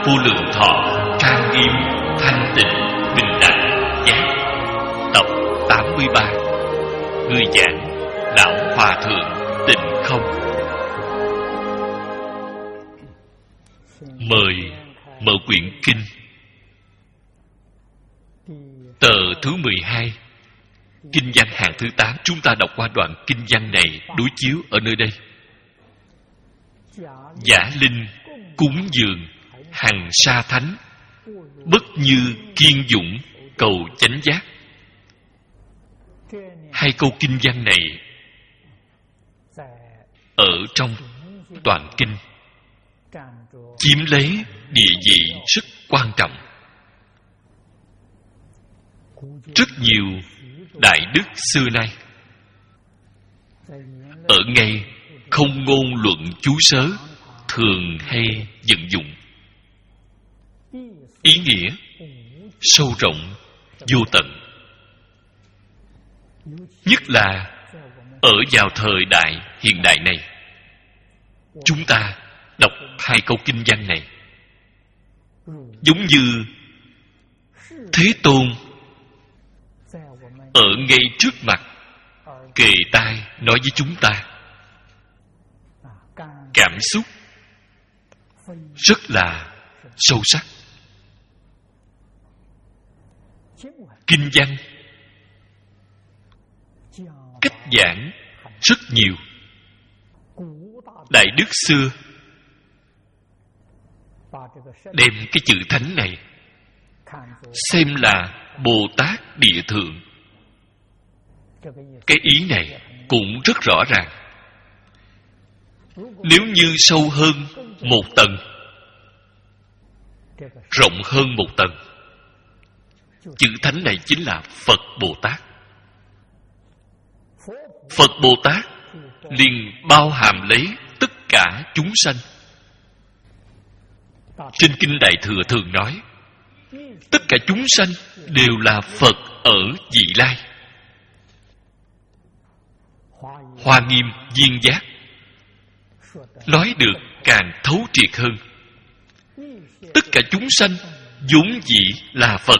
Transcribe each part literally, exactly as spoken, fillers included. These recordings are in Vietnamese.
vô lượng thọ, trang nghiêm, thanh tịnh, bình đẳng, giác. Tập tám mươi ba. Người giảng Lão Hòa Thượng Tịnh Không. Mời mở quyển kinh. Tờ thứ mười hai, kinh văn hạng thứ tám. Chúng ta đọc qua đoạn kinh văn này đối chiếu ở nơi đây. Giả linh cúng dường hằng sa thánh, bất như kiên dũng cầu chánh giác. Hai câu kinh văn này ở trong toàn kinh chiếm lấy địa vị rất quan trọng. Rất nhiều đại đức xưa nay ở ngay không ngôn luận chú sớ thường hay vận dụng. Ý nghĩa sâu rộng vô tận. Nhất là ở vào thời đại hiện đại này, chúng ta đọc hai câu kinh văn này giống như Thế Tôn ở ngay trước mặt, kề tai nói với chúng ta. Cảm xúc rất là sâu sắc. Kinh văn cách giảng rất nhiều. Đại đức xưa đem cái chữ thánh này xem là Bồ Tát Địa Thượng. Cái ý này cũng rất rõ ràng. Nếu như sâu hơn một tầng, rộng hơn một tầng, chữ thánh này chính là Phật Bồ Tát. Phật Bồ Tát liền bao hàm lấy tất cả chúng sanh. Trên Kinh Đại Thừa thường nói, tất cả chúng sanh đều là Phật ở vị lai. Hoa Nghiêm Viên Giác nói được càng thấu triệt hơn. Tất cả chúng sanh vốn dĩ là Phật.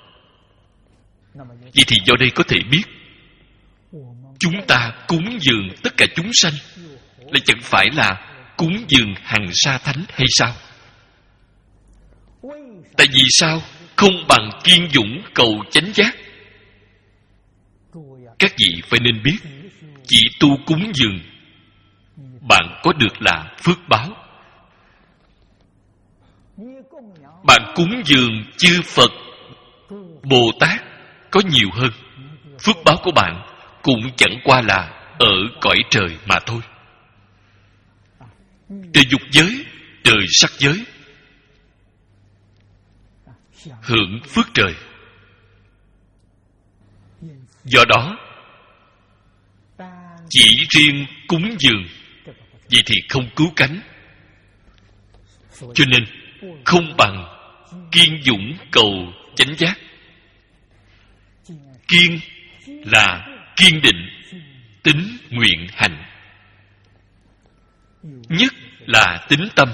Vậy thì do đây có thể biết, chúng ta cúng dường tất cả chúng sanh lại chẳng phải là cúng dường hằng sa thánh hay sao? Tại vì sao không bằng kiên dũng cầu chánh giác? Các vị phải nên biết, chỉ tu cúng dường, bạn có được là phước báo. Bạn cúng dường chư Phật, Bồ Tát có nhiều hơn, phước báo của bạn cũng chẳng qua là ở cõi trời mà thôi. Trời dục giới, trời sắc giới, hưởng phước trời. Do đó, chỉ riêng cúng dường vậy thì không cứu cánh. Cho nên không bằng kiên dũng cầu chánh giác. Kiên là kiên định, tín nguyện hành. Nhất là tín tâm.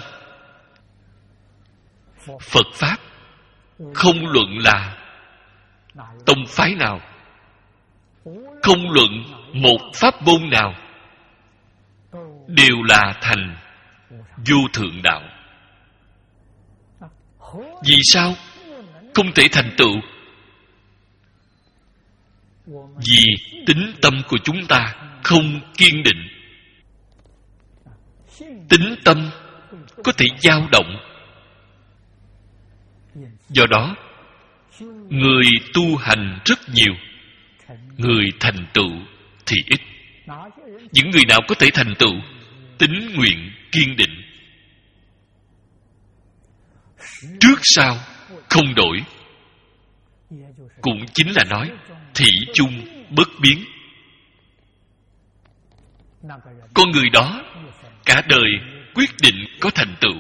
Phật Pháp không luận là tông phái nào, không luận một pháp môn nào, đều là thành vô thượng đạo. Vì sao không thể thành tựu? Vì tín tâm của chúng ta không kiên định. Tín tâm có thể dao động. Do đó, người tu hành rất nhiều, người thành tựu thì ít. Những người nào có thể thành tựu? Tín nguyện kiên định, trước sau không đổi, cũng chính là nói thủy chung bất biến. Con người đó cả đời quyết định có thành tựu.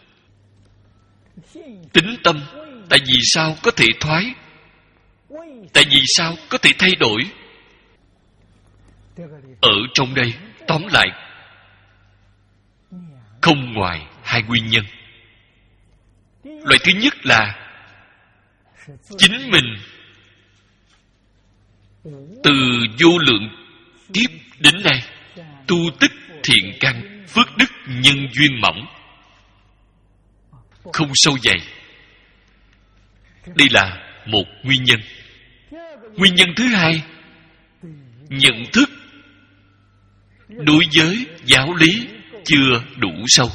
Tín tâm tại vì sao có thể thoái? Tại vì sao có thể thay đổi? Ở trong đây tóm lại không ngoài hai nguyên nhân. Loại thứ nhất là chính mình từ vô lượng kiếp đến nay tu tích thiện căn phước đức nhân duyên mỏng, không sâu dày. Đây là một nguyên nhân. Nguyên nhân thứ hai, nhận thức đối với giáo lý chưa đủ sâu.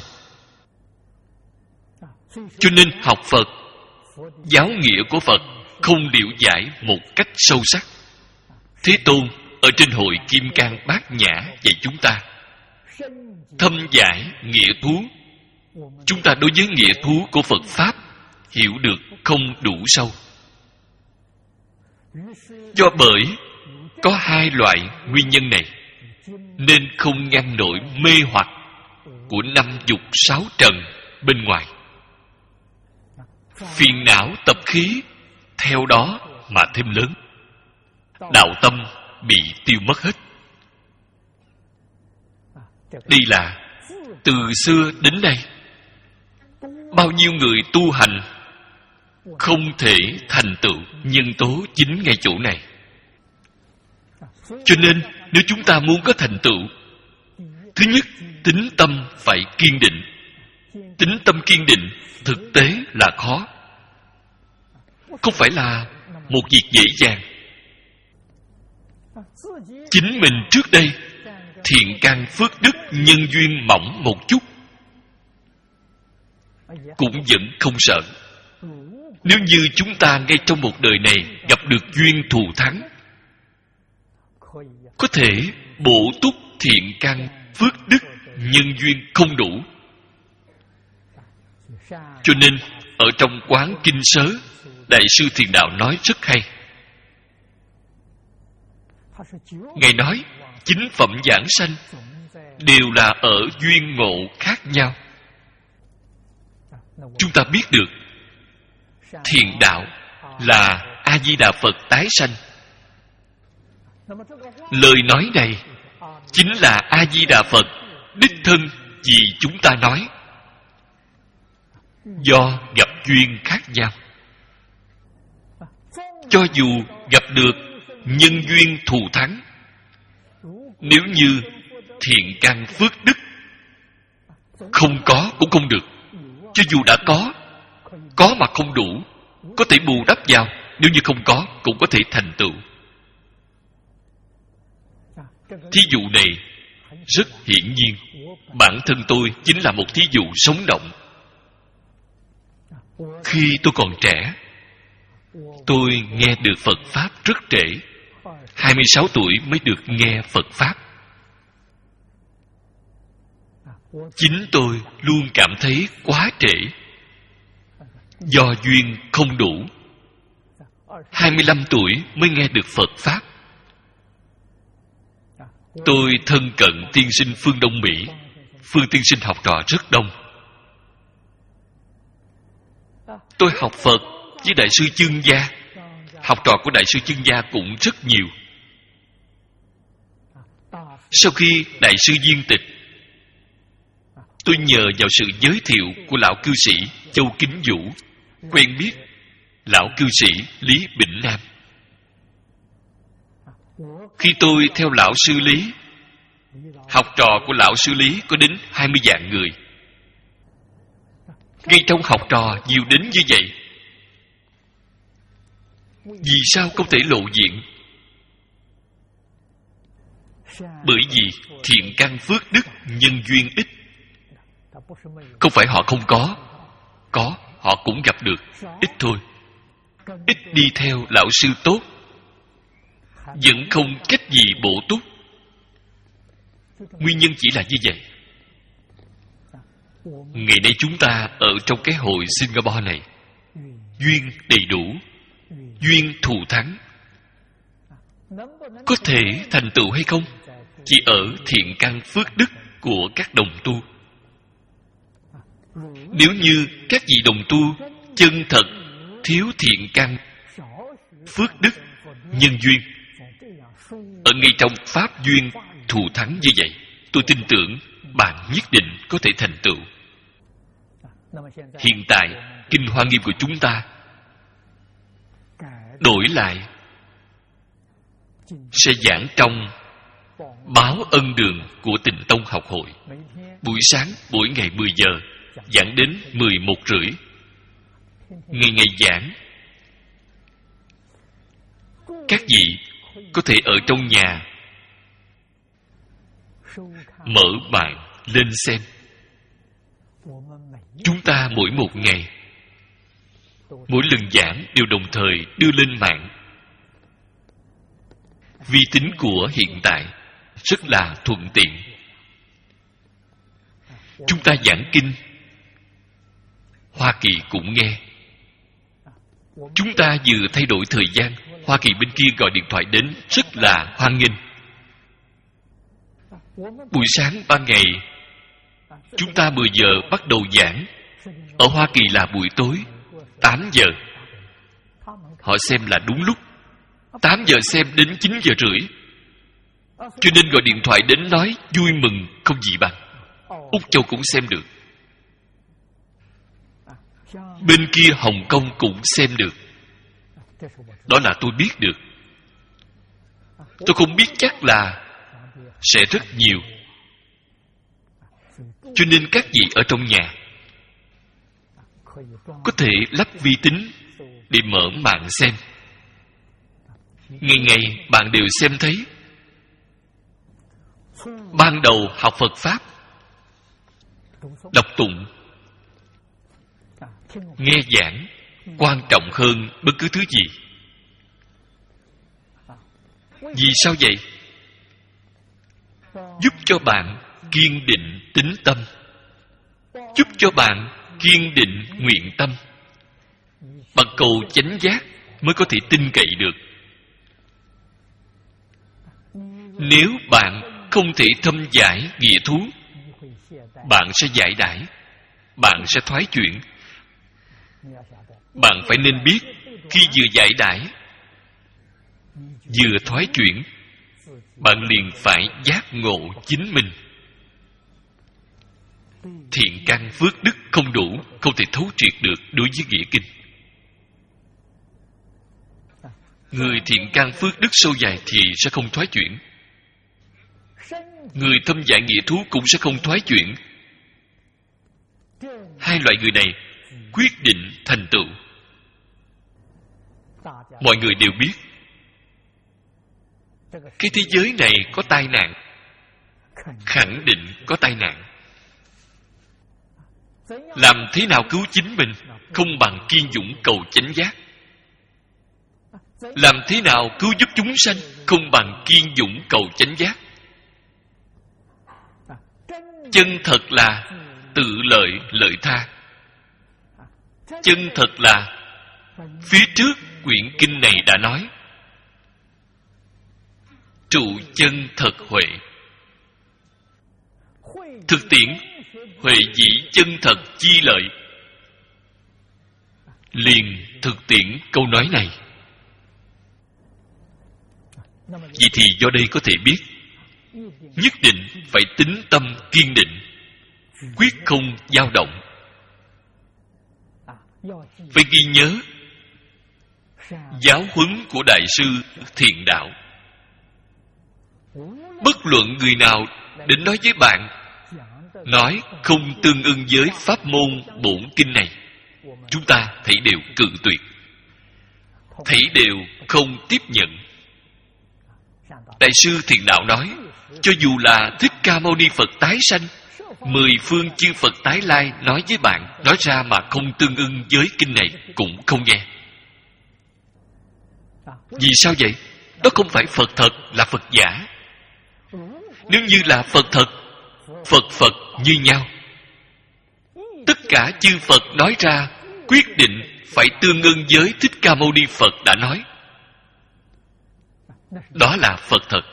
Cho nên học Phật, giáo nghĩa của Phật không liễu giải một cách sâu sắc. Thế Tôn ở trên hội Kim Cang Bát Nhã dạy chúng ta thâm giải nghĩa thú. Chúng ta đối với nghĩa thú của Phật Pháp hiểu được không đủ sâu. Do bởi có hai loại nguyên nhân này nên không ngăn nổi mê hoặc của năm dục sáu trần bên ngoài. Phiền não tập khí theo đó mà thêm lớn. Đạo tâm bị tiêu mất hết. Đây là từ xưa đến nay bao nhiêu người tu hành không thể thành tựu nhân tố chính ngay chỗ này. Cho nên nếu chúng ta muốn có thành tựu, thứ nhất, tín tâm phải kiên định. Tín tâm kiên định thực tế là khó, không phải là một việc dễ dàng. Chính mình trước đây thiện căn phước đức nhân duyên mỏng một chút cũng vẫn không sợ. Nếu như chúng ta ngay trong một đời này gặp được duyên thù thắng, có thể bổ túc thiện căn phước đức nhân duyên không đủ. Cho nên ở trong Quán Kinh Sớ, Đại sư Thiền Đạo nói rất hay. Ngài nói chính phẩm giảng sanh đều là ở duyên ngộ khác nhau. Chúng ta biết được thiền đạo là A Di Đà Phật tái sanh. Lời nói này chính là A Di Đà Phật đích thân vì chúng ta nói. Do gặp duyên khác nhau, cho dù gặp được nhân duyên thù thắng, nếu như thiện căn phước đức không có cũng không được. Cho dù đã có, có mà không đủ, có thể bù đắp vào. Nếu như không có, cũng có thể thành tựu. Thí dụ này rất hiển nhiên. Bản thân tôi chính là một thí dụ sống động. Khi tôi còn trẻ, tôi nghe được Phật Pháp rất trễ. hai mươi sáu tuổi mới được nghe Phật Pháp. Chính tôi luôn cảm thấy quá trễ. Do duyên không đủ, hai mươi lăm tuổi mới nghe được Phật Pháp. Tôi thân cận tiên sinh phương Đông Mỹ. Phương tiên sinh học trò rất đông. Tôi học Phật với Đại sư Chương Gia. Học trò của Đại sư Chương Gia cũng rất nhiều. Sau khi Đại sư viên tịch, tôi nhờ vào sự giới thiệu của lão cư sĩ Châu Kính Vũ quen biết lão cư sĩ Lý Bỉnh Nam. Khi tôi theo lão sư Lý, học trò của lão sư Lý có đến hai mươi vạn người. Ngay trong học trò nhiều đến như vậy, vì sao không thể lộ diện? Bởi vì thiện căn phước đức nhân duyên ít. Không phải họ không có, có, họ cũng gặp được, ít thôi. Ít đi theo lão sư tốt, vẫn không cách gì bổ túc. Nguyên nhân chỉ là như vậy. Ngày nay chúng ta ở trong cái hội Singapore này, duyên đầy đủ, duyên thù thắng. Có thể thành tựu hay không, chỉ ở thiện căn phước đức của các đồng tu. Nếu như các vị đồng tu chân thật thiếu thiện căn phước đức nhân duyên, ở ngay trong pháp duyên thù thắng như vậy, tôi tin tưởng bạn nhất định có thể thành tựu. Hiện tại Kinh Hoa Nghiêm của chúng ta đổi lại sẽ giảng trong báo ân đường của Tịnh Tông học hội. Buổi sáng mỗi ngày mười giờ giảng đến mười một rưỡi, ngày ngày giảng. Các vị có thể ở trong nhà mở mạng lên xem. Chúng ta mỗi một ngày, mỗi lần giảng đều đồng thời đưa lên mạng. Vi tính của hiện tại rất là thuận tiện. Chúng ta giảng kinh, Hoa Kỳ cũng nghe. Chúng ta vừa thay đổi thời gian, Hoa Kỳ bên kia gọi điện thoại đến rất là hoan nghênh. Buổi sáng ban ngày chúng ta mười giờ bắt đầu giảng, ở Hoa Kỳ là buổi tối tám giờ. Họ xem là đúng lúc. Tám giờ xem đến chín giờ rưỡi. Cho nên gọi điện thoại đến nói vui mừng không gì bằng. Úc Châu cũng xem được, bên kia Hồng Kông cũng xem được. Đó là tôi biết được. Tôi không biết chắc là sẽ rất nhiều. Cho nên các vị ở trong nhà có thể lắp vi tính để mở mạng xem. Ngày ngày bạn đều xem thấy. Ban đầu học Phật Pháp, đọc tụng, nghe giảng quan trọng hơn bất cứ thứ gì. Vì sao vậy? Giúp cho bạn kiên định tín tâm, giúp cho bạn kiên định nguyện tâm. Bằng cầu chánh giác mới có thể tin cậy được. Nếu bạn không thể thâm giải nghĩa thú, bạn sẽ giải đãi, bạn sẽ thoái chuyển. Bạn phải nên biết, khi vừa giải đãi, vừa thoái chuyển, bạn liền phải giác ngộ chính mình. Thiện căn phước đức không đủ, không thể thấu triệt được đối với nghĩa kinh. Người thiện căn phước đức sâu dài thì sẽ không thoái chuyển. Người thâm giải nghĩa thú cũng sẽ không thoái chuyển. Hai loại người này quyết định thành tựu. Mọi người đều biết cái thế giới này có tai nạn, khẳng định có tai nạn. Làm thế nào cứu chính mình không bằng kiên dũng cầu chánh giác. Làm thế nào cứu giúp chúng sanh không bằng kiên dũng cầu chánh giác. Chân thật là tự lợi lợi tha. Chân thật là phía trước quyển kinh này đã nói, trụ chân thật huệ. Thực tiễn huệ dĩ chân thật chi lợi. Liền thực tiễn câu nói này. Vậy thì do đây có thể biết, nhất định phải tín tâm kiên định, quyết không dao động. Phải ghi nhớ giáo huấn của Đại sư Thiện Đạo. Bất luận người nào đến nói với bạn, nói không tương ưng với pháp môn bổn kinh này, chúng ta thấy đều cự tuyệt, thấy đều không tiếp nhận. Đại sư Thiện Đạo nói, cho dù là Thích Ca Mâu Ni Phật tái sanh, mười phương chư Phật tái lai nói với bạn, nói ra mà không tương ưng với kinh này cũng không nghe. Vì sao vậy? Đó không phải Phật thật, là Phật giả. Nếu như là Phật thật, Phật Phật như nhau. Tất cả chư Phật nói ra, quyết định phải tương ưng với Thích Ca Mâu Ni Phật đã nói. Đó là Phật thật.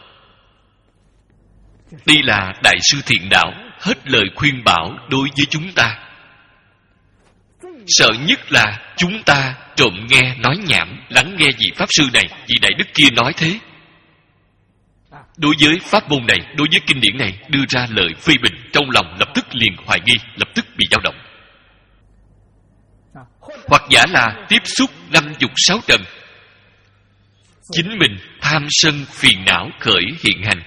Đây là Đại sư Thiện Đạo hết lời khuyên bảo đối với chúng ta. Sợ nhất là chúng ta trộm nghe nói nhảm, lắng nghe vị Pháp Sư này, vị Đại Đức kia nói thế. Đối với pháp môn này, đối với kinh điển này đưa ra lời phê bình, trong lòng lập tức liền hoài nghi, lập tức bị dao động. hoặc giả là tiếp xúc năm dục sáu trần, chính mình tham sân phiền não khởi hiện hành,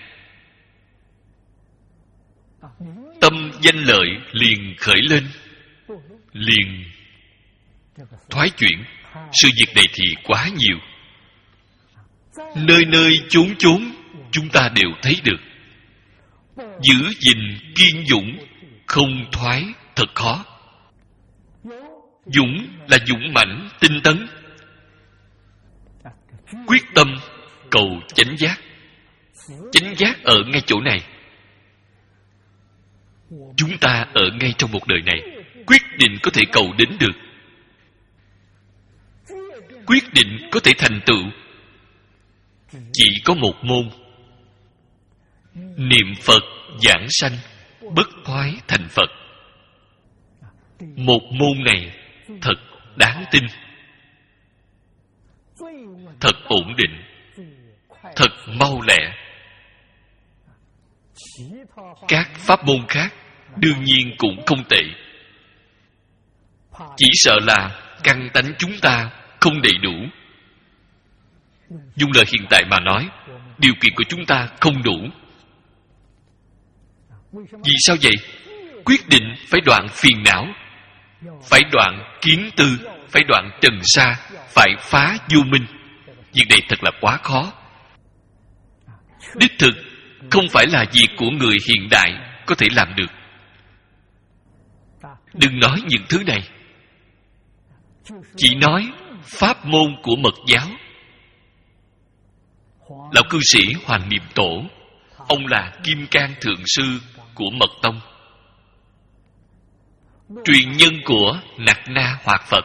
tâm danh lợi liền khởi lên, liền thoái chuyển. Sự việc này thì quá nhiều, nơi nơi chốn chốn chúng ta đều thấy được. Giữ gìn kiên dũng không thoái thật khó. Dũng là dũng mãnh tinh tấn, quyết tâm cầu chánh giác. Chánh giác ở ngay chỗ này. Chúng ta ở ngay trong một đời này quyết định có thể cầu đến được, quyết định có thể thành tựu. Chỉ có một môn: niệm Phật giảng sanh, bất thoái thành Phật. Một môn này thật đáng tin, thật ổn định, thật mau lẹ. Các pháp môn khác đương nhiên cũng không tệ, chỉ sợ là căn tánh chúng ta không đầy đủ. Dùng lời hiện tại mà nói, điều kiện của chúng ta không đủ. Vì sao vậy? Quyết định phải đoạn phiền não, phải đoạn kiến tư, phải đoạn trần sa, phải phá vô minh. Việc này thật là quá khó. Đích thực không phải là việc của người hiện đại có thể làm được. Đừng nói những thứ này, chỉ nói pháp môn của Mật giáo. Lão cư sĩ Hoàng Niệm Tổ, ông là Kim Cang Thượng Sư của Mật Tông, truyền nhân của Nặc Na Hoạt Phật.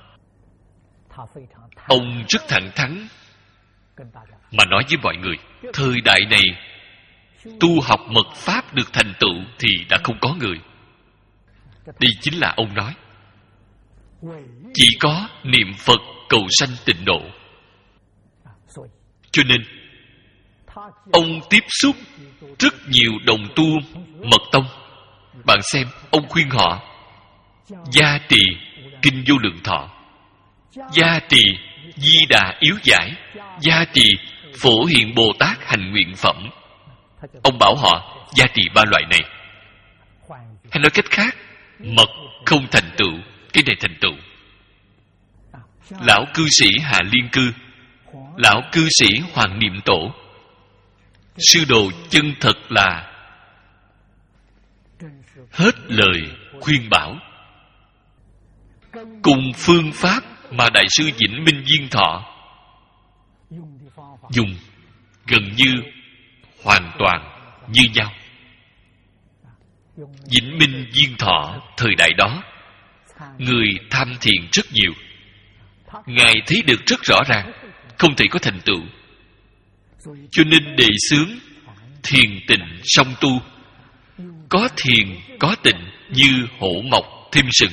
Ông rất thẳng thắn mà nói với mọi người, thời đại này tu học mật pháp được thành tựu thì đã không có người. Đây chính là ông nói, chỉ có niệm Phật cầu sanh tịnh độ. Cho nên ông tiếp xúc rất nhiều đồng tu Mật Tông. Bạn xem, ông khuyên họ gia trì Kinh Vô Lượng Thọ, gia trì Di Đà Yếu Giải, gia trì Phổ Hiện Bồ Tát Hành Nguyện Phẩm. Ông bảo họ gia trì ba loại này. Hay nói cách khác, mật không thành tựu, cái này thành tựu. Lão cư sĩ Hạ Liên Cư, lão cư sĩ Hoàng Niệm Tổ, sư đồ chân thật là hết lời khuyên bảo. Cùng phương pháp mà Đại sư Vĩnh Minh Viên Thọ dùng gần như hoàn toàn như nhau. Vĩnh Minh Viên Thọ thời đại đó, người tham thiền rất nhiều. Ngài thấy được rất rõ ràng không thể có thành tựu, cho nên đề xướng thiền tịnh song tu. Có thiền có tịnh như hổ mọc thêm sừng.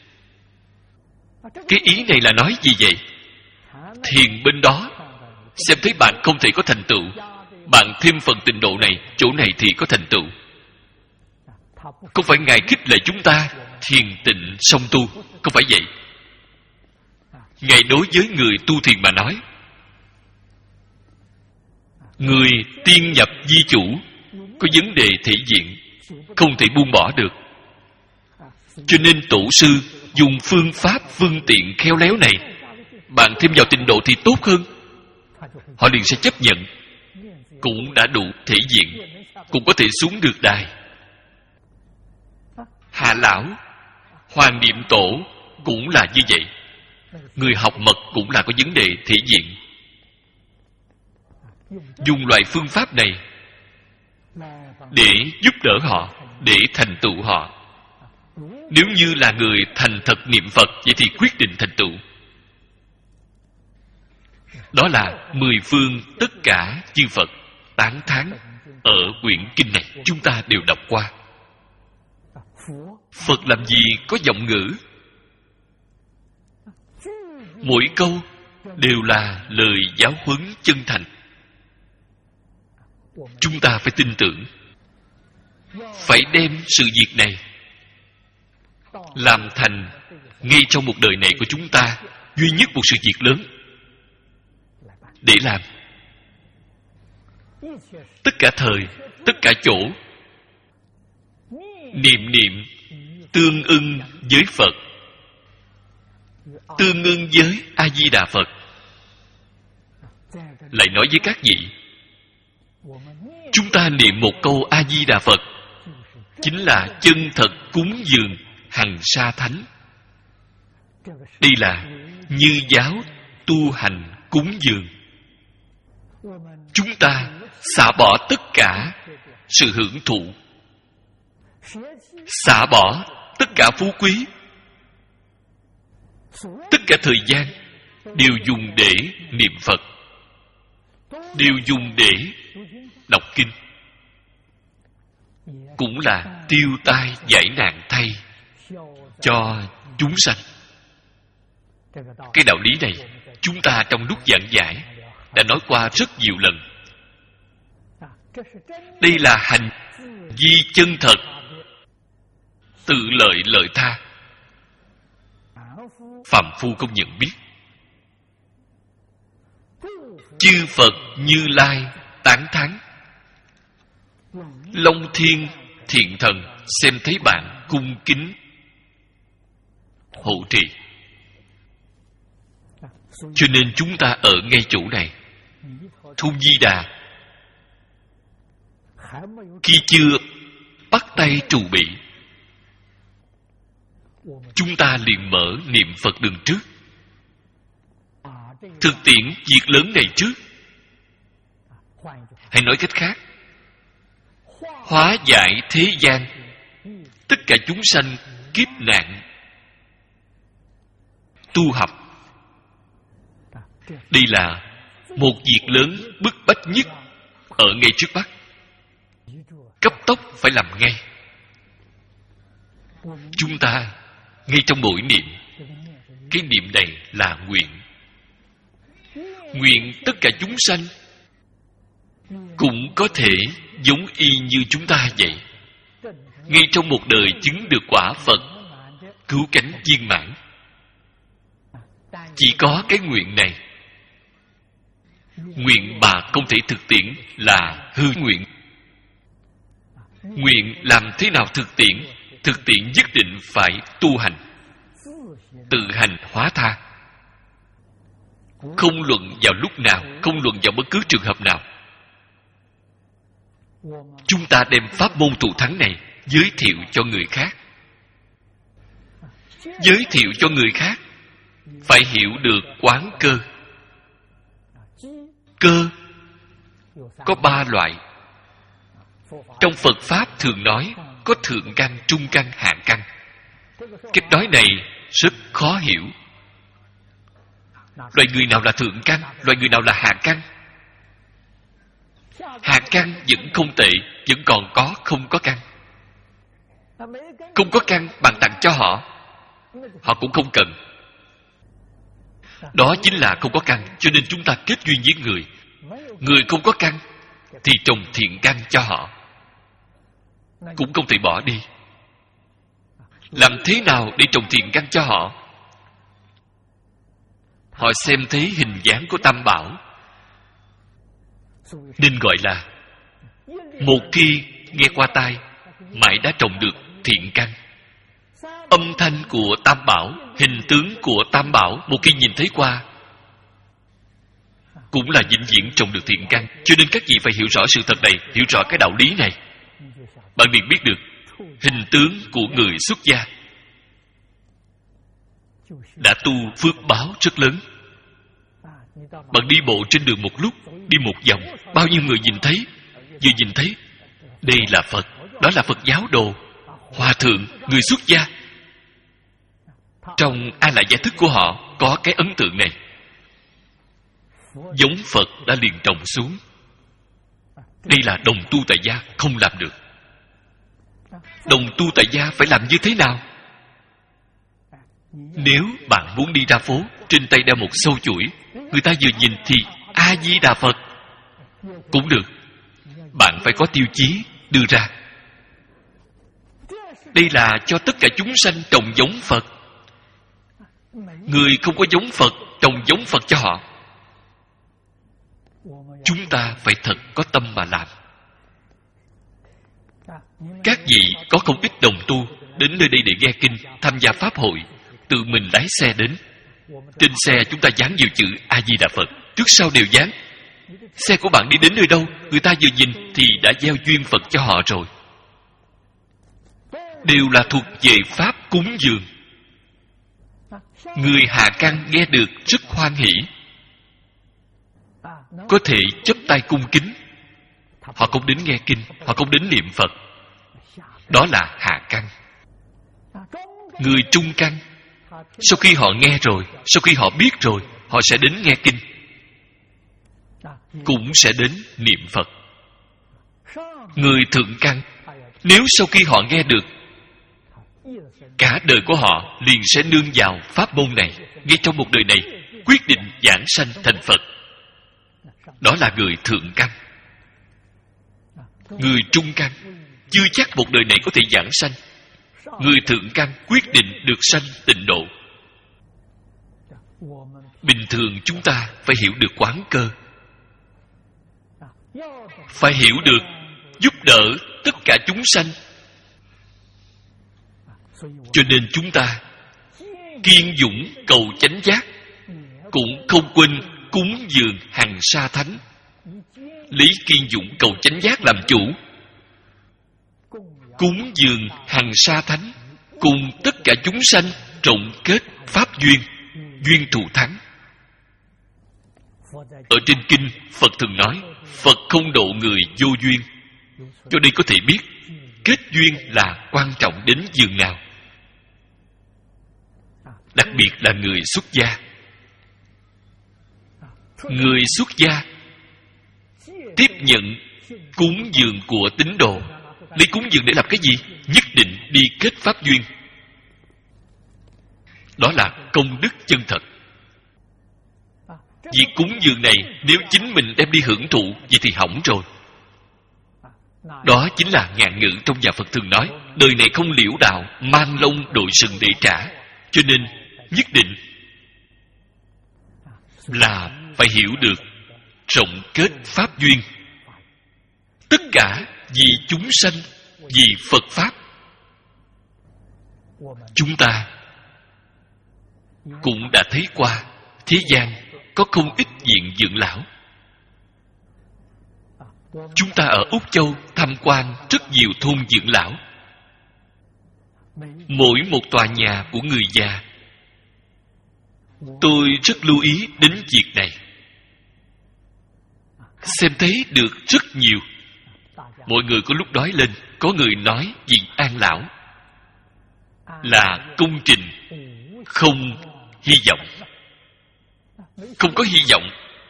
Cái ý này là nói gì vậy? Thiền bên đó xem thấy bạn không thể có thành tựu, bạn thêm phần tịnh độ này, chỗ này thì có thành tựu. Không phải Ngài khích lệ chúng ta thiền tịnh song tu, không phải vậy. Ngài đối với người tu thiền mà nói, người tiên nhập di chủ có vấn đề thể diện, không thể buông bỏ được. Cho nên tổ sư dùng phương pháp phương tiện khéo léo này, bạn thêm vào tịnh độ thì tốt hơn. Họ liền sẽ chấp nhận, cũng đã đủ thể diện, cũng có thể xuống được đài. Hạ lão Hoàng Niệm Tổ cũng là như vậy. Người học mật cũng là có vấn đề thể diện. Dùng loại phương pháp này để giúp đỡ họ, để thành tựu họ. Nếu như là người thành thật niệm Phật, vậy thì quyết định thành tựu. Đó là mười phương tất cả chư Phật tán thán ở quyển kinh này, chúng ta đều đọc qua. Phật làm gì có giọng ngữ, mỗi câu đều là lời giáo huấn chân thành. Chúng ta phải tin tưởng, phải đem sự việc này làm thành ngay trong một đời này của chúng ta, duy nhất một sự việc lớn để làm. Tất cả thời, tất cả chỗ, niệm niệm tương ưng với Phật, tương ưng với A Di Đà Phật. Lại nói với các vị, chúng ta niệm một câu A Di Đà Phật chính là chân thật cúng dường hằng sa thánh. Đây là như giáo tu hành cúng dường. Chúng ta xả bỏ tất cả sự hưởng thụ, xả bỏ tất cả phú quý, tất cả thời gian đều dùng để niệm Phật, đều dùng để đọc kinh, cũng là tiêu tai giải nạn thay cho chúng sanh. Cái đạo lý này chúng ta trong lúc giảng giải đã nói qua rất nhiều lần. Đây là hành vi chân thật, tự lợi lợi tha. Phàm phu không nhận biết. Chư Phật Như Lai tán thán, Long Thiên Thiện Thần xem thấy bạn cung kính hộ trì. Cho nên chúng ta ở ngay chỗ này, Thu Di Đà khi chưa bắt tay trù bị, chúng ta liền mở niệm Phật đường trước, thực tiễn việc lớn này trước. Hay nói cách khác, hóa giải thế gian tất cả chúng sanh kiếp nạn tu học. Đây là một việc lớn bức bách nhất ở ngay trước mắt, cấp tốc phải làm ngay. Chúng ta ngay trong mỗi niệm, cái niệm này là nguyện. Nguyện tất cả chúng sanh cũng có thể giống y như chúng ta vậy, ngay trong một đời chứng được quả Phật, cứu cánh viên mãn. Chỉ có cái nguyện này, nguyện mà không thể thực tiễn là hư nguyện. Nguyện làm thế nào thực tiễn? Thực tiễn nhất định phải tu hành, tự hành hóa tha. Không luận vào lúc nào, không luận vào bất cứ trường hợp nào. Chúng ta đem pháp môn thù thắng này giới thiệu cho người khác. Giới thiệu cho người khác phải hiểu được quán cơ. Cơ có ba loại. Trong Phật Pháp thường nói có thượng căn, trung căn, hạ căn. Cách nói này rất khó hiểu. Loại người nào là thượng căn, loại người nào là hạ căn? Hạ căn vẫn không tệ, vẫn còn có không có căn. Không có căn bạn tặng cho họ, họ cũng không cần. Đó chính là không có căn. Cho nên chúng ta kết duyên với người. Người không có căn thì trồng thiện căn cho họ, cũng không thể bỏ đi. Làm thế nào để trồng thiện căn cho họ? Họ xem thấy hình dáng của Tam Bảo, nên gọi là một khi nghe qua tai, mãi đã trồng được thiện căn. Âm thanh của Tam Bảo, hình tướng của Tam Bảo, một khi nhìn thấy qua, cũng là vĩnh viễn trồng được thiện căn. Cho nên các vị phải hiểu rõ sự thật này, hiểu rõ cái đạo lý này. Bạn liền biết được hình tướng của người xuất gia đã tu phước báo rất lớn. Bạn đi bộ trên đường một lúc, đi một vòng, bao nhiêu người nhìn thấy, vừa nhìn thấy đây là Phật, đó là Phật giáo đồ, hòa thượng, người xuất gia. Trong A Lại Gia Thức của họ có cái ấn tượng này. Giống Phật đã liền trồng xuống. Đây là đồng tu tại gia không làm được. Đồng tu tại gia phải làm như thế nào? Nếu bạn muốn đi ra phố, trên tay đeo một sâu chuỗi, người ta vừa nhìn thì A Di Đà Phật cũng được. Bạn phải có tiêu chí đưa ra. Đây là cho tất cả chúng sanh trồng giống Phật. Người không có giống Phật, trồng giống Phật cho họ. Chúng ta phải thật có tâm mà làm. Các vị có không ít đồng tu đến nơi đây để nghe kinh, tham gia pháp hội, tự mình lái xe đến. Trên xe chúng ta dán nhiều chữ A Di Đà Phật, trước sau đều dán. Xe của bạn đi đến nơi đâu, người ta vừa nhìn thì đã gieo duyên Phật cho họ rồi. Đều là thuộc về pháp cúng dường. Người hạ căn nghe được rất hoan hỷ, có thể chắp tay cung kính. Họ không đến nghe kinh, họ không đến niệm Phật. Đó là hạ căn. Người trung căn, sau khi họ nghe rồi, sau khi họ biết rồi, họ sẽ đến nghe kinh, cũng sẽ đến niệm Phật. Người thượng căn, nếu sau khi họ nghe được, cả đời của họ liền sẽ nương vào pháp môn này, ngay trong một đời này quyết định giảng sanh thành Phật. Đó là người thượng căn. Người trung căn chưa chắc một đời này có thể giảng sanh. Người thượng căn quyết định được sanh tịnh độ. Bình thường chúng ta phải hiểu được quán cơ, phải hiểu được giúp đỡ tất cả chúng sanh. Cho nên chúng ta kiên dũng cầu chánh giác, cũng không quên cúng dường hằng sa thánh. Lấy kiên dũng cầu chánh giác làm chủ, cúng dường hằng sa thánh, cùng tất cả chúng sanh trộn kết pháp duyên, duyên thù thắng. Ở trên kinh Phật thường nói Phật không độ người vô duyên. Cho đây có thể biết kết duyên là quan trọng đến giường nào. Đặc biệt là người xuất gia. Người xuất gia tiếp nhận cúng dường của tín đồ. Lấy cúng dường để làm cái gì? Nhất định đi kết pháp duyên. Đó là công đức chân thật. Việc cúng dường này nếu chính mình đem đi hưởng thụ, vậy thì hỏng rồi. Đó chính là ngạn ngữ trong nhà Phật thường nói, đời này không liễu đạo, mang lông đội sừng để trả. Cho nên nhất định là phải hiểu được rộng kết pháp duyên. Tất cả vì chúng sanh, vì Phật Pháp. Chúng ta cũng đã thấy qua thế gian có không ít viện dưỡng lão. Chúng ta ở Úc Châu tham quan rất nhiều thôn dưỡng lão. Mỗi một tòa nhà của người già, tôi rất lưu ý đến việc này. Xem thấy được rất nhiều. Mọi người có lúc đói lên, có người nói viện an lão là công trình không hy vọng. Không có hy vọng.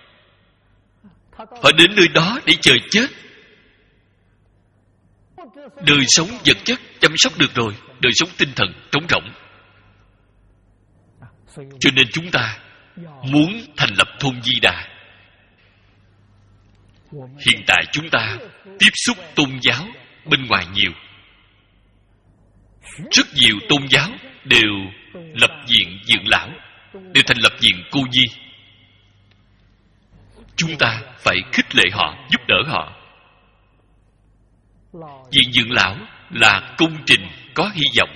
Họ đến nơi đó để chờ chết. Đời sống vật chất chăm sóc được rồi, đời sống tinh thần trống rỗng. Cho nên chúng ta muốn thành lập thôn Di Đà. Hiện tại chúng ta tiếp xúc tôn giáo bên ngoài nhiều. Rất nhiều tôn giáo đều lập viện dưỡng lão, đều thành lập viện cô nhi. Chúng ta phải khích lệ họ, giúp đỡ họ. Viện dưỡng lão là công trình có hy vọng,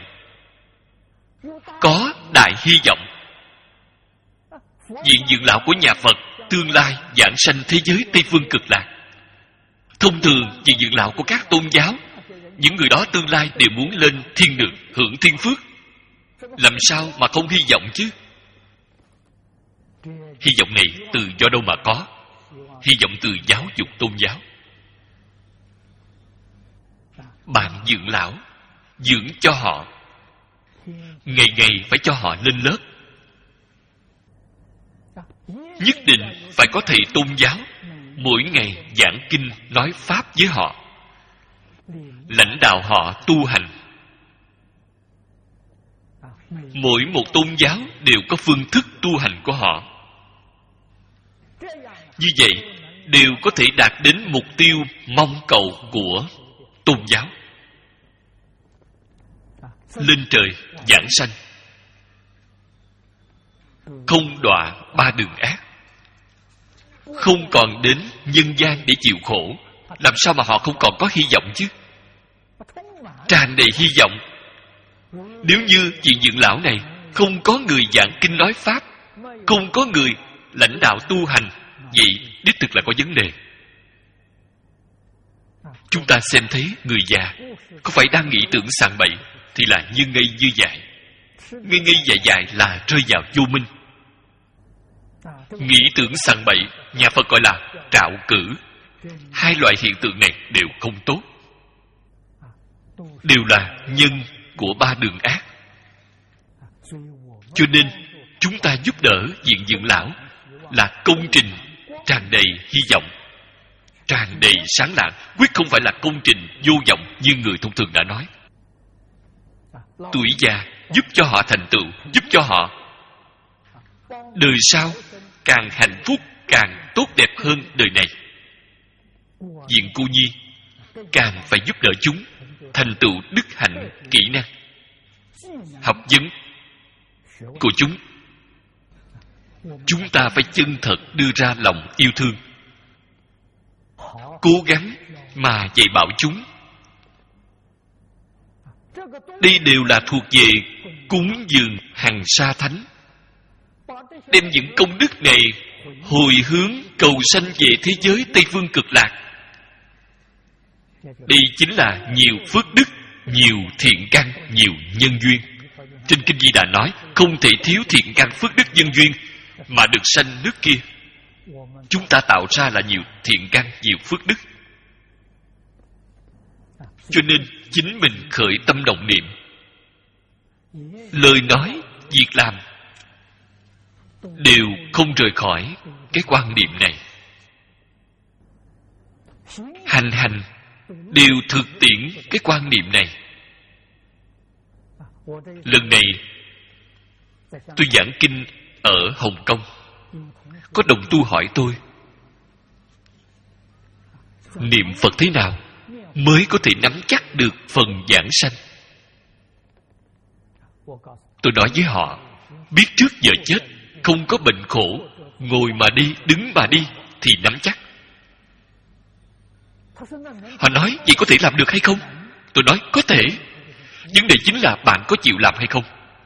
có đại hy vọng. Viện dưỡng lão của nhà Phật tương lai giảng sanh thế giới Tây Phương Cực Lạc. Thông thường viện dưỡng lão của các tôn giáo, những người đó tương lai đều muốn lên thiên đường hưởng thiên phước. Làm sao mà không hy vọng chứ? Hy vọng này từ do đâu mà có? Hy vọng từ giáo dục tôn giáo. Bạn dưỡng lão, dưỡng cho họ, ngày ngày phải cho họ lên lớp. Nhất định phải có thầy tôn giáo mỗi ngày giảng kinh nói pháp với họ, lãnh đạo họ tu hành. Mỗi một tôn giáo đều có phương thức tu hành của họ. Như vậy đều có thể đạt đến mục tiêu mong cầu của tôn giáo. Lên trời giảng sanh. không đọa ba đường ác, không còn đến nhân gian để chịu khổ, làm sao mà họ không còn có hy vọng chứ? Tràn đầy hy vọng. Nếu như viện dưỡng lão này không có người giảng kinh nói pháp, không có người lãnh đạo tu hành, vậy đích thực là có vấn đề. Chúng ta xem thấy người già có phải đang nghĩ tưởng sàng bậy, thì là như ngây như dại. Ngây ngây dại dại là rơi vào vô minh. Nghĩ tưởng sàng bậy, nhà Phật gọi là trạo cử. Hai loại hiện tượng này đều không tốt, đều là nhân của ba đường ác. Cho nên chúng ta giúp đỡ viện dưỡng lão là công trình tràn đầy hy vọng, tràn đầy sáng lạng, quyết không phải là công trình vô vọng như người thông thường đã nói. Tuổi già giúp cho họ thành tựu, giúp cho họ đời sau càng hạnh phúc, càng tốt đẹp hơn đời này. Viện Cô Nhi càng phải giúp đỡ chúng thành tựu đức hạnh kỹ năng học vấn của chúng. Chúng ta phải chân thật đưa ra lòng yêu thương, cố gắng mà dạy bảo chúng. Đây đều là thuộc về cúng dường hằng sa thánh, đem những công đức này hồi hướng cầu sanh về thế giới Tây Phương Cực Lạc. Đây chính là nhiều phước đức, nhiều thiện căn, nhiều nhân duyên. Trên Kinh Di Đà nói không thể thiếu thiện căn phước đức nhân duyên mà được sanh nước kia. Chúng ta tạo ra là nhiều thiện căn, nhiều phước đức. Cho nên chính mình khởi tâm động niệm, lời nói, việc làm đều không rời khỏi cái quan niệm này. Hành hành đều thực tiễn cái quan niệm này. Lần này tôi giảng kinh ở Hồng Kông, có đồng tu hỏi tôi niệm Phật thế nào mới có thể nắm chắc được phần giảng sanh. Tôi nói với họ, biết trước giờ chết, không có bệnh khổ, ngồi mà đi, đứng mà đi thì nắm chắc. Họ nói vậy có thể làm được hay không? Tôi nói có thể. Vấn đề chính là bạn có chịu làm hay không.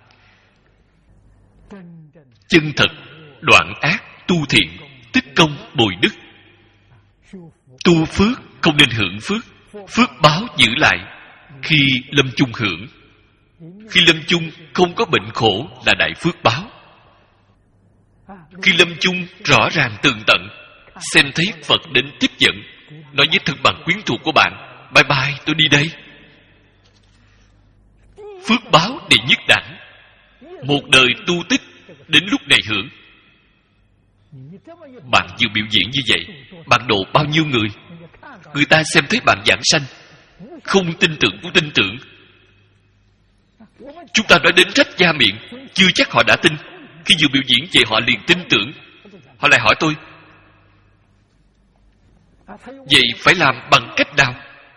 Chân thật đoạn ác, tu thiện, tích công bồi đức. Tu phước không nên hưởng phước, phước báo giữ lại khi lâm chung hưởng. Khi lâm chung không có bệnh khổ là đại phước báo. Khi lâm chung rõ ràng tường tận, xem thấy Phật đến tiếp dẫn, nói với thân bằng quyến thuộc của bạn, bye bye, tôi đi đây. Phước báo đệ nhất đẳng, một đời tu tích, đến lúc này hưởng. Bạn vừa biểu diễn như vậy, bạn độ bao nhiêu người? Người ta xem thấy bạn giảng sanh, không tin tưởng cũng tin tưởng. Chúng ta nói đến trách da miệng, chưa chắc họ đã tin. Khi vừa biểu diễn vậy họ liền tin tưởng. Họ lại hỏi tôi, vậy phải làm bằng cách nào?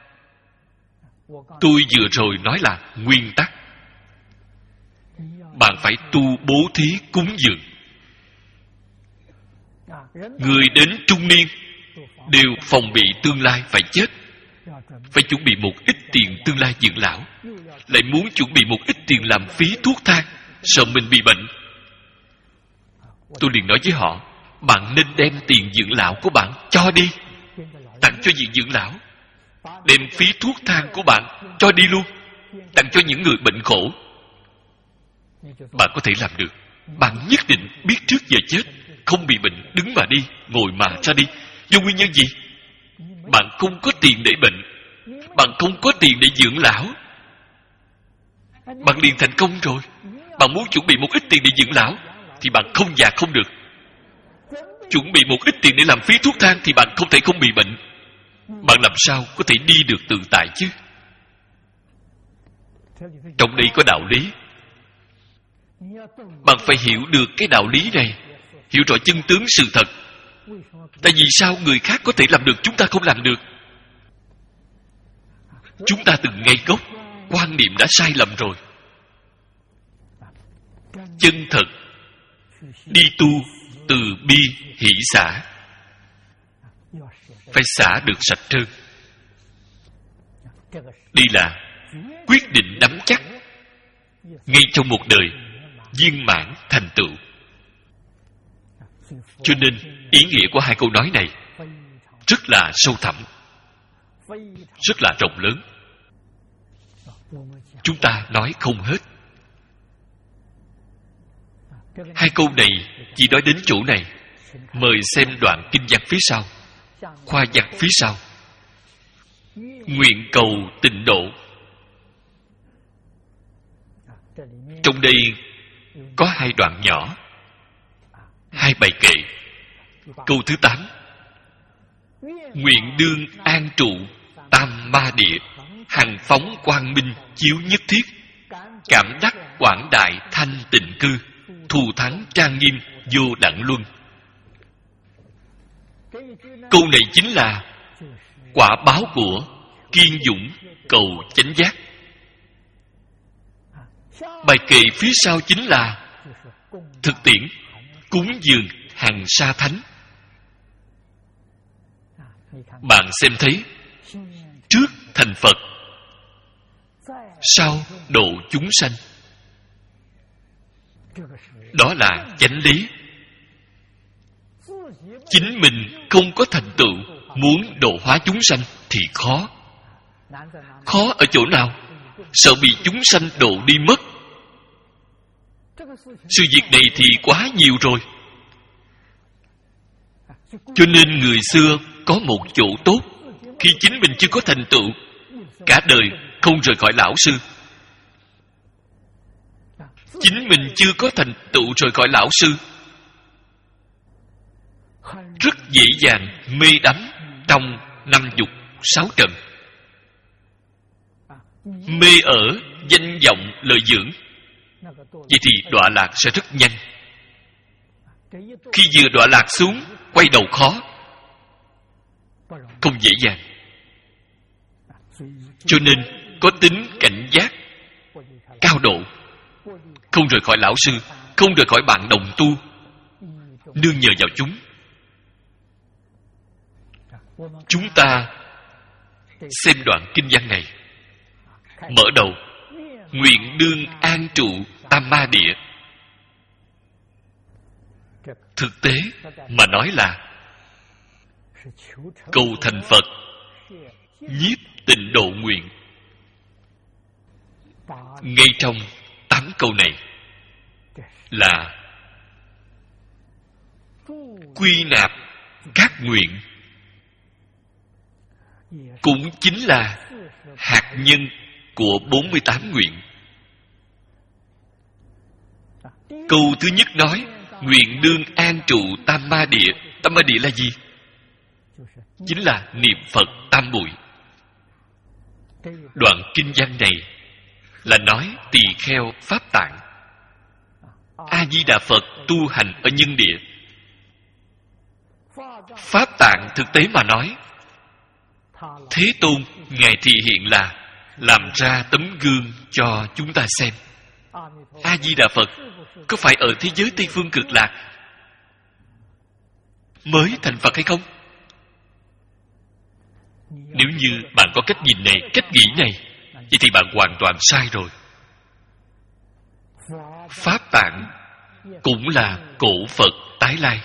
Tôi vừa rồi nói là nguyên tắc. Bạn phải tu bố thí cúng dường. Người đến trung niên đều phòng bị tương lai phải chết, phải chuẩn bị một ít tiền tương lai dưỡng lão, lại muốn chuẩn bị một ít tiền làm phí thuốc thang, sợ mình bị bệnh. Tôi liền nói với họ, bạn nên đem tiền dưỡng lão của bạn cho đi, tặng cho viện dưỡng lão. Đem phí thuốc thang của bạn cho đi luôn, tặng cho những người bệnh khổ. Bạn có thể làm được. Bạn nhất định biết trước giờ chết, không bị bệnh, đứng mà đi, ngồi mà ra đi. Do nguyên nhân gì? Bạn không có tiền để bệnh, bạn không có tiền để dưỡng lão, bạn liền thành công rồi. Bạn muốn chuẩn bị một ít tiền để dưỡng lão thì bạn không già không được. Chuẩn bị một ít tiền để làm phí thuốc thang thì bạn không thể không bị bệnh. Bạn làm sao có thể đi được tự tại chứ? Trong đây có đạo lý. Bạn phải hiểu được cái đạo lý này, hiểu rõ chân tướng sự thật. Tại vì sao người khác có thể làm được, chúng ta không làm được? Chúng ta từng ngay gốc quan niệm đã sai lầm rồi. Chân thật đi tu từ bi hỷ xả, phải xả được sạch trơn. Đây là quyết định nắm chắc ngay trong một đời viên mãn thành tựu. Cho nên ý nghĩa của hai câu nói này rất là sâu thẳm, rất là rộng lớn. Chúng ta nói không hết. Hai câu này chỉ nói đến chỗ này. Mời xem đoạn kinh văn phía sau, khoa văn phía sau. Nguyện cầu tịnh độ. Trong đây có hai đoạn nhỏ, hai bài kệ. Câu thứ tám: nguyện đương an trụ tam ma địa, hằng phóng quang minh chiếu nhất thiết, cảm đắc quảng đại thanh tịnh cư, thù thắng trang nghiêm vô đẳng luân. Câu này chính là quả báo của kiên dũng cầu chánh giác. Bài kệ phía sau chính là thực tiễn cúng dường hằng sa thánh. Bạn xem thấy, trước thành Phật, sau độ chúng sanh. Đó là chánh lý. Chính mình không có thành tựu, muốn độ hóa chúng sanh thì khó. Khó ở chỗ nào? Sợ bị chúng sanh độ đi mất. Sự việc này thì quá nhiều rồi. Cho nên người xưa có một chỗ tốt. Khi chính mình chưa có thành tựu, cả đời không rời khỏi lão sư. Chính mình chưa có thành tựu rời khỏi lão sư, rất dễ dàng mê đắm trong năm dục sáu trần, mê ở danh vọng lợi dưỡng. Vậy thì đọa lạc sẽ rất nhanh. Khi vừa đọa lạc xuống, quay đầu khó, không dễ dàng. Cho nên có tính cảnh giác cao độ, không rời khỏi lão sư, không rời khỏi bạn đồng tu, nương nhờ vào chúng. Chúng ta xem đoạn kinh văn này. Mở đầu: nguyện đương an trụ tam ma địa. Thực tế mà nói là cầu thành Phật, nhiếp tịnh độ nguyện. Ngay trong tám câu này là quy nạp các nguyện, cũng chính là hạt nhân của bốn mươi tám nguyện. Câu thứ nhất nói nguyện đương an trụ tam ma địa. Tam ma địa là gì? Chính là niệm Phật tam muội. Đoạn kinh văn này là nói tỳ kheo pháp tạng. A Di Đà Phật tu hành ở nhân địa. Pháp tạng thực tế mà nói, Thế Tôn ngài thị hiện là làm ra tấm gương cho chúng ta xem. A Di Đà Phật có phải ở thế giới Tây Phương Cực Lạc mới thành Phật hay không? Nếu như bạn có cách nhìn này, cách nghĩ này, vậy thì bạn hoàn toàn sai rồi. Pháp tạng cũng là cổ Phật tái lai.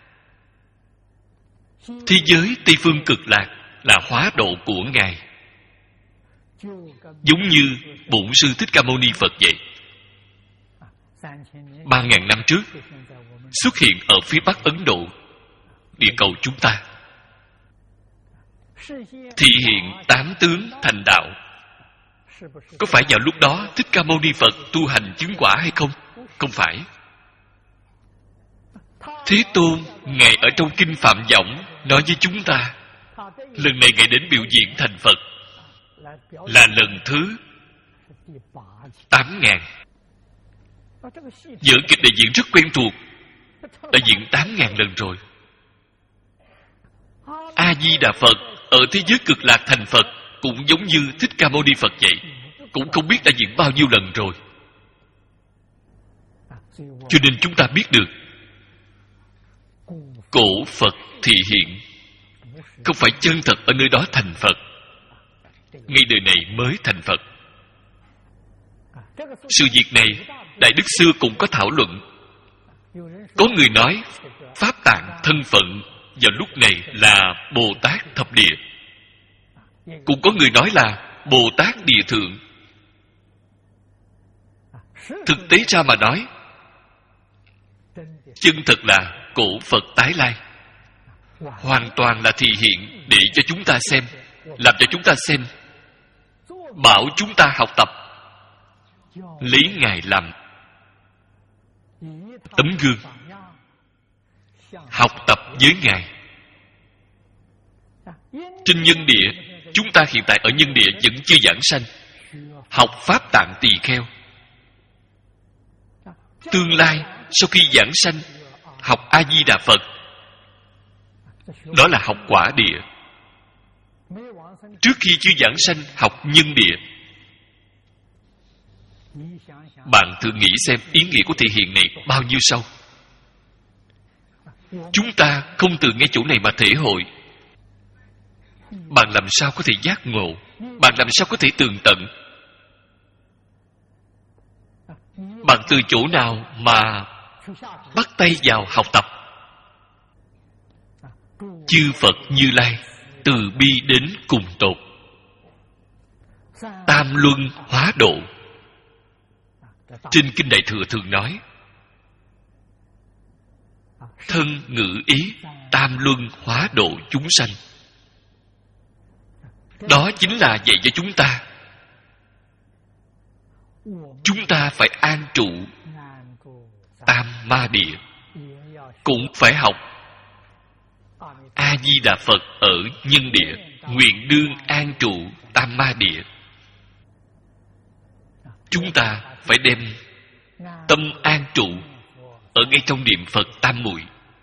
Thế giới Tây Phương Cực Lạc là hóa độ của ngài, giống như Bổn Sư Thích Ca Mâu Ni Phật vậy. Ba ngàn năm trước xuất hiện ở phía Bắc Ấn Độ, địa cầu chúng ta, thị hiện tám tướng thành đạo. Có phải vào lúc đó Thích Ca Mâu Ni Phật tu hành chứng quả hay không? Không phải. Thế Tôn ngài ở trong kinh Phạm Võng nói với chúng ta, lần này ngài đến biểu diễn thành Phật là lần thứ tám ngàn. Vở kịch đại diễn rất quen thuộc, đã diễn tám ngàn lần rồi. A Di Đà Phật ở thế giới Cực Lạc thành Phật cũng giống như Thích Ca Mâu Ni Phật vậy, cũng không biết đã diễn bao nhiêu lần rồi. Cho nên chúng ta biết được cổ Phật thị hiện, không phải chân thật ở nơi đó thành Phật, ngay đời này mới thành Phật. Sự việc này Đại Đức xưa cũng có thảo luận. Có người nói Pháp Tạng thân phận vào lúc này là Bồ Tát thập địa, cũng có người nói là Bồ Tát địa thượng. Thực tế ra mà nói, chân thật là cổ Phật tái lai, hoàn toàn là thị hiện để cho chúng ta xem, làm cho chúng ta xem, bảo chúng ta học tập, lấy Ngài làm tấm gương, học tập với Ngài. Trên nhân địa, chúng ta hiện tại ở nhân địa vẫn chưa giảng sanh, học Pháp Tạng Tỳ Kheo. Tương lai sau khi giảng sanh, học A Di Đà Phật, đó là học quả địa. Trước khi chưa giảng sanh, học nhân địa. Bạn thử nghĩ xem ý nghĩa của thị hiện này bao nhiêu sâu. Chúng ta không từ ngay chỗ này mà thể hội. Bạn làm sao có thể giác ngộ? Bạn làm sao có thể tường tận? Bạn từ chỗ nào mà bắt tay vào học tập? Chư Phật Như Lai từ bi đến cùng tột, tam luân hóa độ. Trên Kinh Đại Thừa thường nói, thân ngữ ý tam luân hóa độ chúng sanh. Đó chính là dạy cho chúng ta, chúng ta phải an trụ tam ma địa, cũng phải học A Di Đà Phật ở nhân địa, nguyện đương an trụ tam ma địa. Chúng ta phải đem tâm an trụ ở ngay trong niệm Phật tam muội.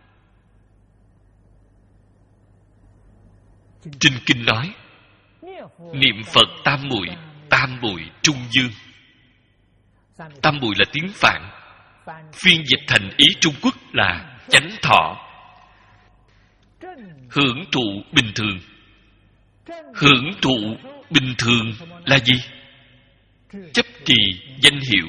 Trên kinh nói, niệm Phật tam muội, tam muội trung dương. Tam muội là tiếng Phạn, phiên dịch thành ý Trung Quốc là chánh thọ. Hưởng thụ bình thường. Hưởng thụ bình thường là gì? Chấp trì danh hiệu,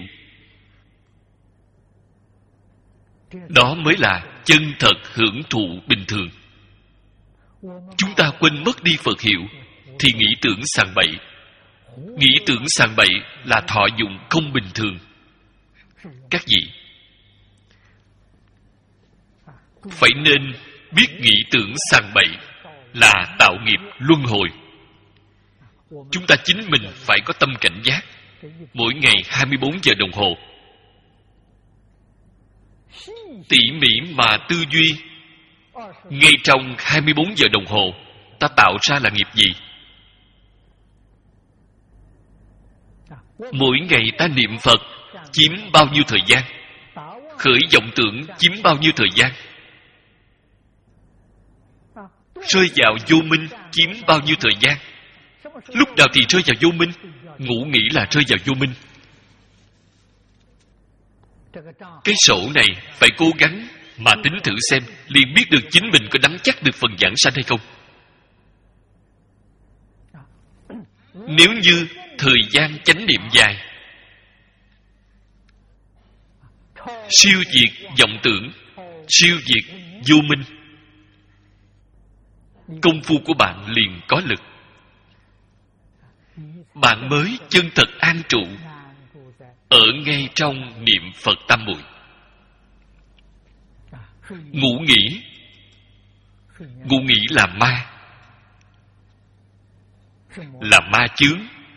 đó mới là chân thật hưởng thụ bình thường. Chúng ta quên mất đi Phật hiệu thì nghĩ tưởng sàng bậy. Nghĩ tưởng sàng bậy là thọ dụng không bình thường. Các vị phải nên biết nghĩ tưởng sàng bậy là tạo nghiệp luân hồi. Chúng ta chính mình phải có tâm cảnh giác. Mỗi ngày hai mươi bốn giờ đồng hồ, tỉ mỉ mà tư duy. Ngay trong hai mươi bốn giờ đồng hồ, ta tạo ra là nghiệp gì? Mỗi ngày ta niệm Phật chiếm bao nhiêu thời gian? Khởi vọng tưởng chiếm bao nhiêu thời gian? Rơi vào vô minh chiếm bao nhiêu thời gian? Lúc nào thì rơi vào vô minh? Ngủ nghĩ là rơi vào vô minh. Cái sổ này phải cố gắng mà tính thử xem, liền biết được chính mình có nắm chắc được phần giảng sanh hay không. Nếu như thời gian chánh niệm dài, siêu diệt vọng tưởng, siêu diệt vô minh, công phu của bạn liền có lực. Bạn mới chân thật an trụ ở ngay trong niệm Phật tam muội. Ngủ nghỉ, ngủ nghỉ là ma, là ma chướng.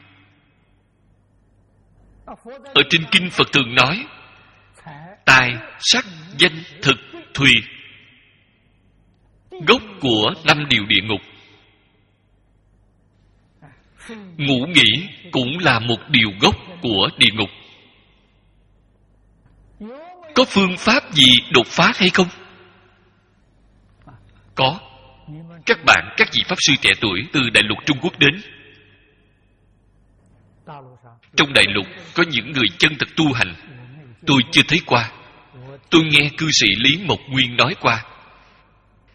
Ở trên kinh Phật thường nói, tài, sắc, danh, thực, thùy, gốc của năm điều địa ngục. Ngủ nghỉ cũng là một điều gốc của địa ngục. Có phương pháp gì đột phá hay không? Có. Các bạn, các vị Pháp sư trẻ tuổi từ Đại lục Trung Quốc đến. Trong Đại lục có những người chân thật tu hành, tôi chưa thấy qua. Tôi nghe cư sĩ Lý Mộc Nguyên nói qua.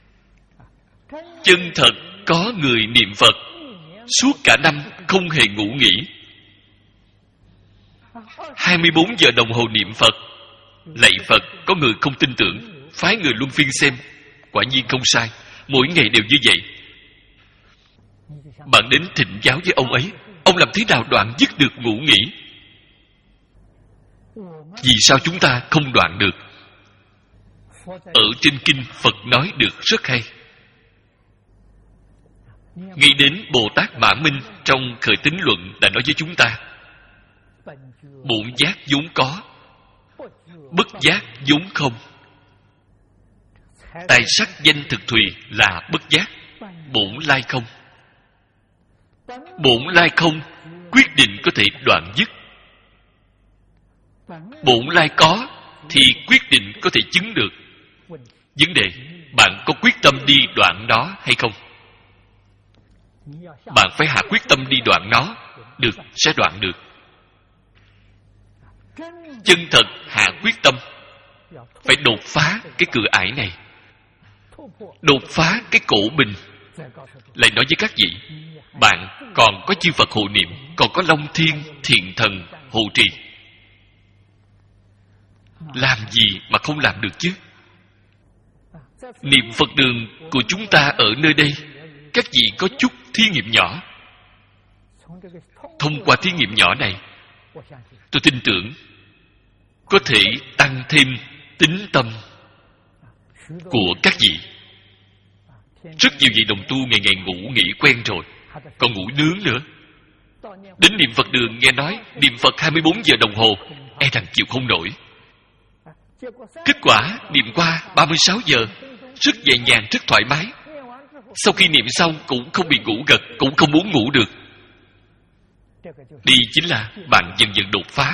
chân thật có người niệm Phật suốt cả năm không hề ngủ nghỉ, hai mươi bốn giờ đồng hồ niệm Phật, lạy Phật. Có người không tin tưởng, phái người luân phiên xem, quả nhiên không sai, mỗi ngày đều như vậy. Bạn đến thỉnh giáo với ông ấy, ông làm thế nào đoạn dứt được ngủ nghỉ? Vì sao chúng ta không đoạn được? Ở trên kinh Phật nói được rất hay. Nghĩ đến Bồ Tát Mã Minh trong Khởi Tín Luận đã nói với chúng ta, bổn giác vốn có, bất giác vốn không. Tài sắc danh thực thùy là bất giác, bổn lai không. Bổn lai không quyết định có thể đoạn dứt. Bổn lai có thì quyết định có thể chứng được. Vấn đề, bạn có quyết tâm đi đoạn nó hay không? Bạn phải hạ quyết tâm đi đoạn nó, được, sẽ đoạn được. Chân thật hạ quyết tâm, phải đột phá cái cửa ải này, đột phá cái cổ bình. Lại nói với các vị, bạn còn có chư Phật hộ niệm, còn có Long Thiên Thiện Thần hộ trì, làm gì mà không làm được chứ? Niệm Phật đường của chúng ta ở nơi đây, các vị có chút thí nghiệm nhỏ. Thông qua thí nghiệm nhỏ này, tôi tin tưởng có thể tăng thêm tín tâm của các vị. Rất nhiều vị đồng tu ngày ngày ngủ nghỉ quen rồi, còn ngủ nướng nữa. Đến niệm Phật đường nghe nói niệm Phật hai mươi bốn giờ đồng hồ, e rằng chịu không nổi. Kết quả niệm qua ba mươi sáu giờ, rất nhẹ nhàng, rất thoải mái. Sau khi niệm xong cũng không bị ngủ gật, cũng không muốn ngủ được. Đi chính là bạn dần dần đột phá.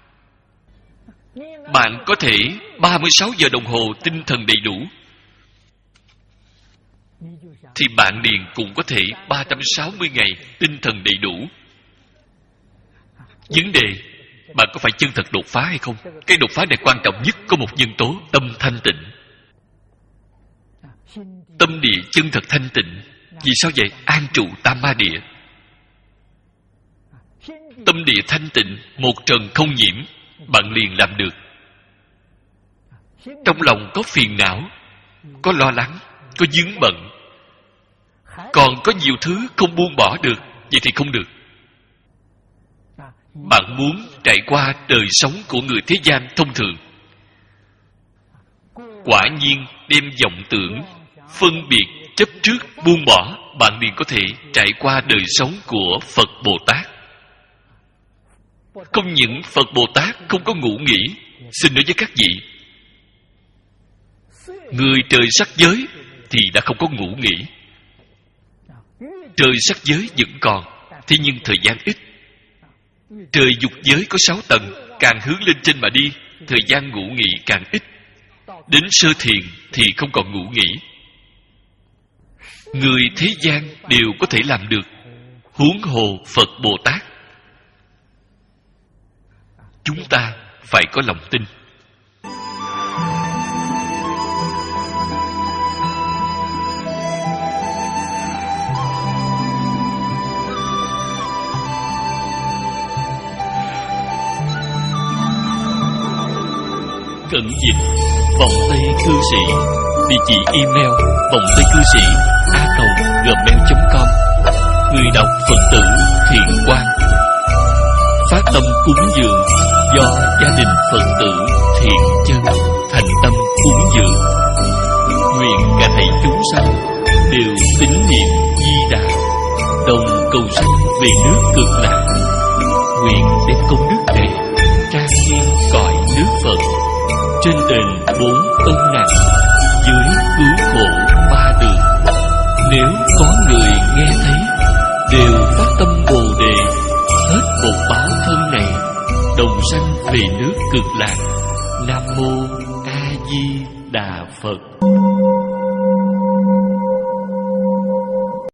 Bạn có thể ba mươi sáu giờ đồng hồ tinh thần đầy đủ, thì bạn liền cũng có thể ba trăm sáu mươi ngày tinh thần đầy đủ. Vấn đề, bạn có phải chân thật đột phá hay không? Cái đột phá này quan trọng nhất có một nhân tố, tâm thanh tịnh. Tâm địa chân thật thanh tịnh. Vì sao vậy? An trụ tam ma địa. Tâm địa thanh tịnh, một trần không nhiễm, bạn liền làm được. Trong lòng có phiền não, có lo lắng, có vướng bận, còn có nhiều thứ không buông bỏ được, vậy thì không được. Bạn muốn trải qua đời sống của người thế gian thông thường, quả nhiên đem vọng tưởng, phân biệt, chấp trước buông bỏ, bạn liền có thể trải qua đời sống của Phật Bồ Tát. Không những Phật Bồ Tát không có ngủ nghỉ. Xin nói với các vị, người trời sắc giới thì đã không có ngủ nghỉ. Trời sắc giới vẫn còn, thế nhưng thời gian ít. Trời dục giới có sáu tầng, càng hướng lên trên mà đi, thời gian ngủ nghỉ càng ít. Đến sơ thiền thì không còn ngủ nghỉ. Người thế gian đều có thể làm được, huống hồ Phật Bồ Tát. Chúng ta phải có lòng tin. Cẩn dịch vòng tay cư sĩ, địa chỉ email vòng tay cư sĩ a còng gmail chấm com. Người đọc Phật tử Thiện Quang. Phát tâm cúng dường do gia đình Phật tử Thiện Chân thành tâm cúng dường. Nguyện cả thảy chúng sanh đều tín niệm Di Đà, đồng cầu sanh về nước Cực Lạc. Nguyện đem công đức này trang nghiêm cõi nước Phật, trên đền bốn ân nặng, dưới cứu khổ ba đường. Nếu có người nghe thấy, đều phát tâm Bồ Đề, hết một báo thân này, đồng sanh về nước Cực Lạc. Nam mô A Di Đà Phật.